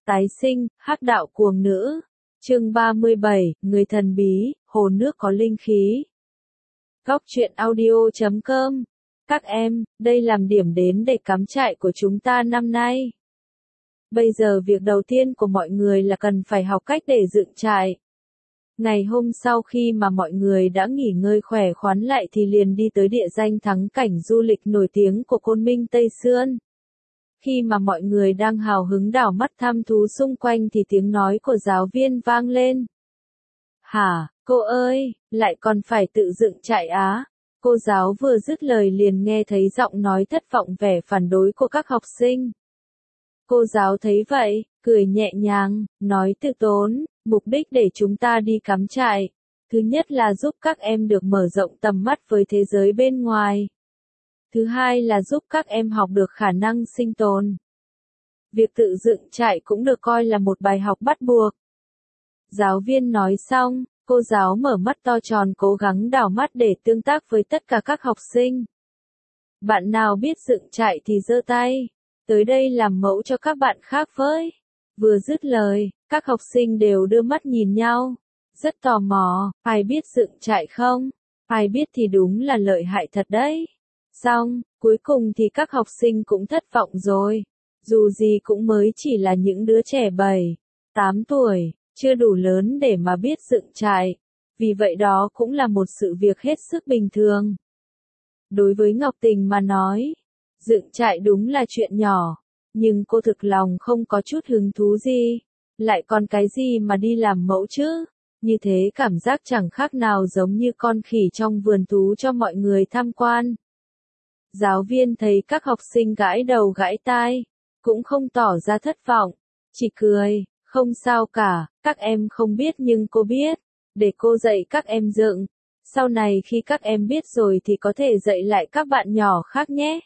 Tái sinh, hắc đạo cuồng nữ. Chương 37, người thần bí, hồ nước có linh khí. Góc truyện audio.com. Các em, đây làm điểm đến để cắm trại của chúng ta năm nay. Bây giờ việc đầu tiên của mọi người là cần phải học cách để dựng trại. Ngày hôm sau khi mà mọi người đã nghỉ ngơi khỏe khoắn lại thì liền đi tới địa danh thắng cảnh du lịch nổi tiếng của Côn Minh Tây Sươn. Khi mà mọi người đang hào hứng đảo mắt thăm thú xung quanh thì tiếng nói của giáo viên vang lên. Hả, cô ơi, lại còn phải tự dựng trại á? Cô giáo vừa dứt lời liền nghe thấy giọng nói thất vọng vẻ phản đối của các học sinh. Cô giáo thấy vậy, cười nhẹ nhàng, nói từ tốn, mục đích để chúng ta đi cắm trại. Thứ nhất là giúp các em được mở rộng tầm mắt với thế giới bên ngoài. Thứ hai là giúp các em học được khả năng sinh tồn. Việc tự dựng trại cũng được coi là một bài học bắt buộc. Giáo viên nói xong, cô giáo mở mắt to tròn cố gắng đảo mắt để tương tác với tất cả các học sinh. Bạn nào biết dựng trại thì giơ tay. Tới đây làm mẫu cho các bạn khác với. Vừa dứt lời, các học sinh đều đưa mắt nhìn nhau. Rất tò mò, ai biết dựng trại không? Ai biết thì đúng là lợi hại thật đấy. Xong, cuối cùng thì các học sinh cũng thất vọng rồi. Dù gì cũng mới chỉ là những đứa trẻ 7, 8 tuổi, chưa đủ lớn để mà biết dựng trại. Vì vậy đó cũng là một sự việc hết sức bình thường. Đối với Ngọc Tình mà nói, dựng trại đúng là chuyện nhỏ, nhưng cô thực lòng không có chút hứng thú gì. Lại còn cái gì mà đi làm mẫu chứ? Như thế cảm giác chẳng khác nào giống như con khỉ trong vườn thú cho mọi người tham quan. Giáo viên thấy các học sinh gãi đầu gãi tai, cũng không tỏ ra thất vọng, chỉ cười, không sao cả, các em không biết nhưng cô biết, để cô dạy các em dựng, sau này khi các em biết rồi thì có thể dạy lại các bạn nhỏ khác nhé.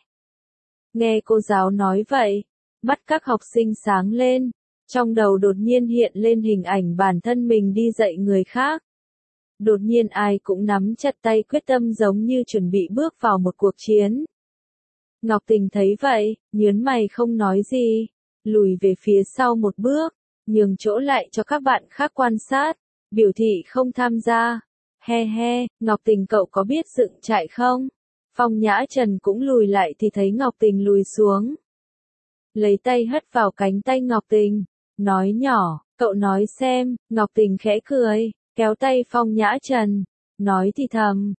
Nghe cô giáo nói vậy, mắt các học sinh sáng lên, trong đầu đột nhiên hiện lên hình ảnh bản thân mình đi dạy người khác. Đột nhiên ai cũng nắm chặt tay quyết tâm giống như chuẩn bị bước vào một cuộc chiến. Ngọc Tình thấy vậy, nhớn mày không nói gì, lùi về phía sau một bước, nhường chỗ lại cho các bạn khác quan sát, biểu thị không tham gia. He he, Ngọc Tình cậu có biết dựng trại không? Phong Nhã Trần cũng lùi lại thì thấy Ngọc Tình lùi xuống. Lấy tay hất vào cánh tay Ngọc Tình, nói nhỏ, cậu nói xem, Ngọc Tình khẽ cười, kéo tay Phong Nhã Trần, nói thì thầm,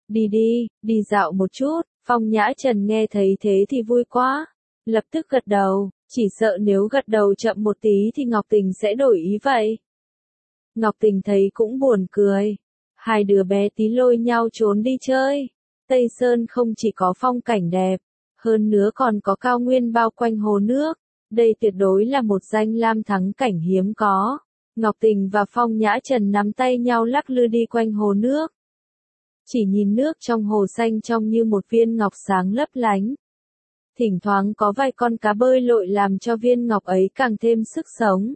đi dạo một chút. Phong Nhã Trần nghe thấy thế thì vui quá, lập tức gật đầu, chỉ sợ nếu gật đầu chậm một tí thì Ngọc Tình sẽ đổi ý vậy. Ngọc Tình thấy cũng buồn cười, hai đứa bé tí lôi nhau trốn đi chơi. Tây Sơn không chỉ có phong cảnh đẹp, hơn nữa còn có cao nguyên bao quanh hồ nước, đây tuyệt đối là một danh lam thắng cảnh hiếm có. Ngọc Tình và Phong Nhã Trần nắm tay nhau lắc lư đi quanh hồ nước. Chỉ nhìn nước trong hồ xanh trong như một viên ngọc sáng lấp lánh. Thỉnh thoảng có vài con cá bơi lội làm cho viên ngọc ấy càng thêm sức sống.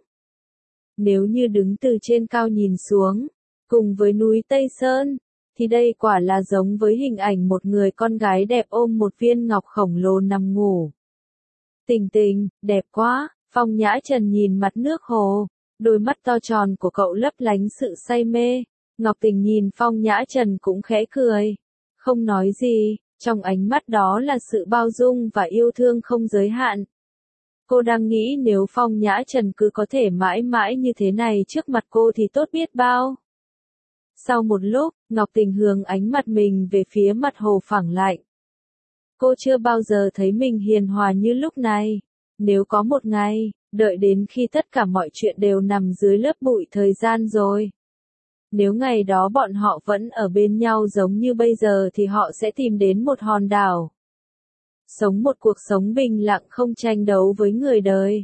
Nếu như đứng từ trên cao nhìn xuống, cùng với núi Tây Sơn, thì đây quả là giống với hình ảnh một người con gái đẹp ôm một viên ngọc khổng lồ nằm ngủ. Tình Tình, đẹp quá, Phong Nhã Trần nhìn mặt nước hồ, đôi mắt to tròn của cậu lấp lánh sự say mê. Ngọc Tình nhìn Phong Nhã Trần cũng khẽ cười, không nói gì, trong ánh mắt đó là sự bao dung và yêu thương không giới hạn. Cô đang nghĩ nếu Phong Nhã Trần cứ có thể mãi mãi như thế này trước mặt cô thì tốt biết bao. Sau một lúc, Ngọc Tình hướng ánh mặt mình về phía mặt hồ phẳng lạnh. Cô chưa bao giờ thấy mình hiền hòa như lúc này. Nếu có một ngày, đợi đến khi tất cả mọi chuyện đều nằm dưới lớp bụi thời gian rồi. Nếu ngày đó bọn họ vẫn ở bên nhau giống như bây giờ thì họ sẽ tìm đến một hòn đảo. Sống một cuộc sống bình lặng không tranh đấu với người đời.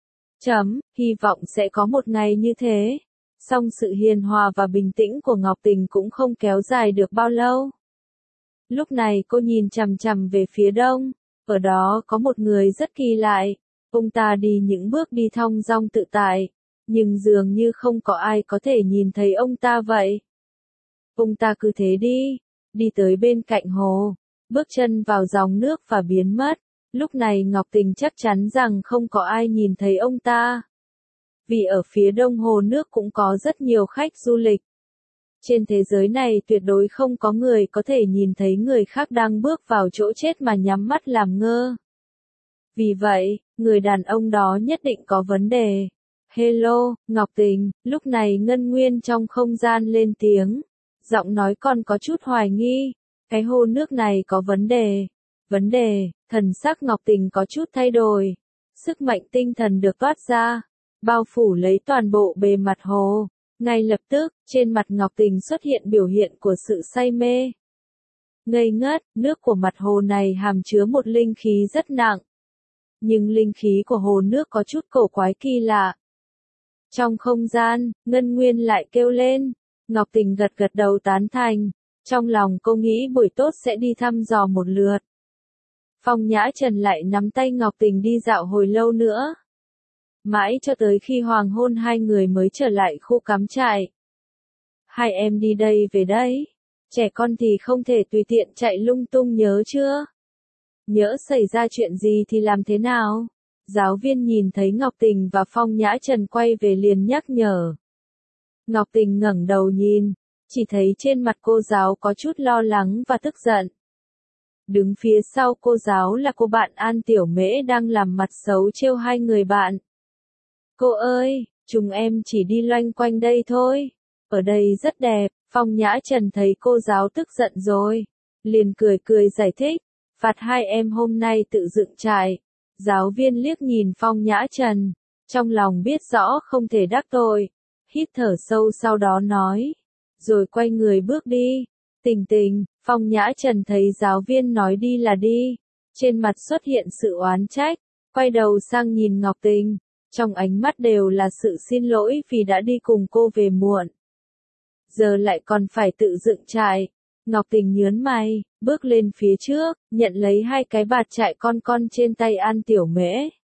Hy vọng sẽ có một ngày như thế. Song sự hiền hòa và bình tĩnh của Ngọc Tình cũng không kéo dài được bao lâu. Lúc này cô nhìn chằm chằm về phía đông, ở đó có một người rất kỳ lạ. Ông ta đi những bước đi thong dong tự tại, nhưng dường như không có ai có thể nhìn thấy ông ta vậy. Ông ta cứ thế đi tới bên cạnh hồ, bước chân vào dòng nước và biến mất. Lúc này Ngọc Tình chắc chắn rằng không có ai nhìn thấy ông ta. vì ở phía đông hồ nước cũng có rất nhiều khách du lịch. Trên thế giới này tuyệt đối không có người có thể nhìn thấy người khác đang bước vào chỗ chết mà nhắm mắt làm ngơ. Vì vậy, người đàn ông đó nhất định có vấn đề. Hello, Ngọc Tình, lúc này Ngân Nguyên trong không gian lên tiếng. Giọng nói còn có chút hoài nghi. Cái hồ nước này có vấn đề. Vấn đề, thần sắc Ngọc Tình có chút thay đổi. Sức mạnh tinh thần được toát ra, bao phủ lấy toàn bộ bề mặt hồ. Ngay lập tức, trên mặt Ngọc Tình xuất hiện biểu hiện của sự say mê. Ngây ngất, nước của mặt hồ này hàm chứa một linh khí rất nặng. Nhưng linh khí của hồ nước có chút cổ quái kỳ lạ. Trong không gian, Ngân Nguyên lại kêu lên. Ngọc Tình gật gật đầu tán thành. Trong lòng cô nghĩ buổi tốt sẽ đi thăm dò một lượt. Phong Nhã Trần lại nắm tay Ngọc Tình đi dạo hồi lâu nữa. Mãi cho tới khi hoàng hôn hai người mới trở lại khu cắm trại. Hai em đi đây về đây. Trẻ con thì không thể tùy tiện chạy lung tung nhớ chưa? Nhỡ xảy ra chuyện gì thì làm thế nào? Giáo viên nhìn thấy Ngọc Tình và Phong Nhã Trần quay về liền nhắc nhở. Ngọc Tình ngẩng đầu nhìn, chỉ thấy trên mặt cô giáo có chút lo lắng và tức giận. Đứng phía sau cô giáo là cô bạn An Tiểu Mễ đang làm mặt xấu trêu hai người bạn. Cô ơi, chúng em chỉ đi loanh quanh đây thôi. Ở đây rất đẹp. Phong Nhã Trần thấy cô giáo tức giận rồi. Liền cười cười giải thích. Phạt hai em hôm nay tự dựng trại. Giáo viên liếc nhìn Phong Nhã Trần. Trong lòng biết rõ không thể đắc tội. Hít thở sâu sau đó nói. Rồi quay người bước đi. Tình Tình, Phong Nhã Trần thấy giáo viên nói đi là đi. Trên mặt xuất hiện sự oán trách. Quay đầu sang nhìn Ngọc Tình. Trong ánh mắt đều là sự xin lỗi vì đã đi cùng cô về muộn. Giờ lại còn phải tự dựng trại. Ngọc Tình nhớn mày, bước lên phía trước, nhận lấy hai cái bạt trại con trên tay An Tiểu Mễ.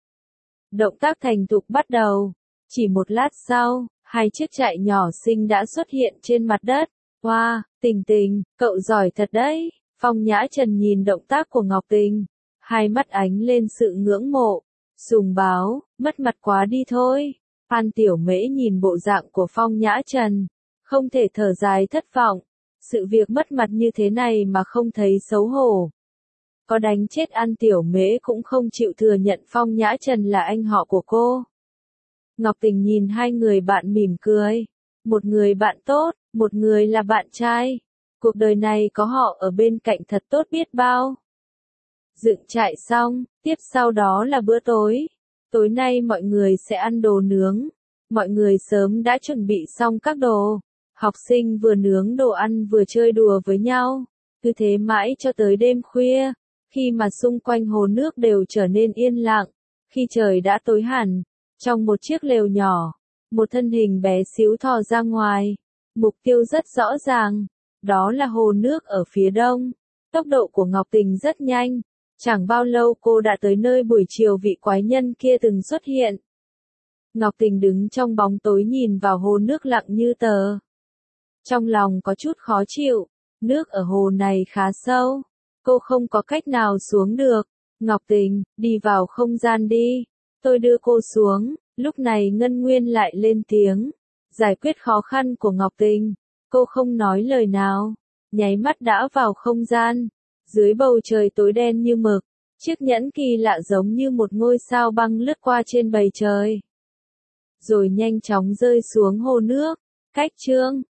Động tác thành thục bắt đầu. Chỉ một lát sau, hai chiếc trại nhỏ xinh đã xuất hiện trên mặt đất. Wow, Tình Tình, cậu giỏi thật đấy. Phong Nhã Trần nhìn động tác của Ngọc Tình. Hai mắt ánh lên sự ngưỡng mộ. Sùng báo, mất mặt quá đi thôi. An Tiểu Mễ nhìn bộ dạng của Phong Nhã Trần. Không thể thở dài thất vọng. Sự việc mất mặt như thế này mà không thấy xấu hổ. Có đánh chết An Tiểu Mễ cũng không chịu thừa nhận Phong Nhã Trần là anh họ của cô. Ngọc Tình nhìn hai người bạn mỉm cười. Một người bạn tốt, một người là bạn trai. Cuộc đời này có họ ở bên cạnh thật tốt biết bao. Dựng trại xong, tiếp sau đó là bữa tối. Tối nay mọi người sẽ ăn đồ nướng. Mọi người sớm đã chuẩn bị xong các đồ. Học sinh vừa nướng đồ ăn vừa chơi đùa với nhau. Cứ thế mãi cho tới đêm khuya. Khi mà xung quanh hồ nước đều trở nên yên lặng. Khi trời đã tối hẳn. Trong một chiếc lều nhỏ. Một thân hình bé xíu thò ra ngoài. Mục tiêu rất rõ ràng. Đó là hồ nước ở phía đông. Tốc độ của Ngọc Tình rất nhanh. Chẳng bao lâu cô đã tới nơi buổi chiều vị quái nhân kia từng xuất hiện. Ngọc Tình đứng trong bóng tối nhìn vào hồ nước lặng như tờ. Trong lòng có chút khó chịu. Nước ở hồ này khá sâu. Cô không có cách nào xuống được. Ngọc Tình, đi vào không gian đi. Tôi đưa cô xuống. Lúc này Ngân Nguyên lại lên tiếng. Giải quyết khó khăn của Ngọc Tình. Cô không nói lời nào. Nháy mắt đã vào không gian. Dưới bầu trời tối đen như mực. Chiếc nhẫn kỳ lạ giống như một ngôi sao băng lướt qua trên bầu trời. Rồi nhanh chóng rơi xuống hồ nước. Cách chương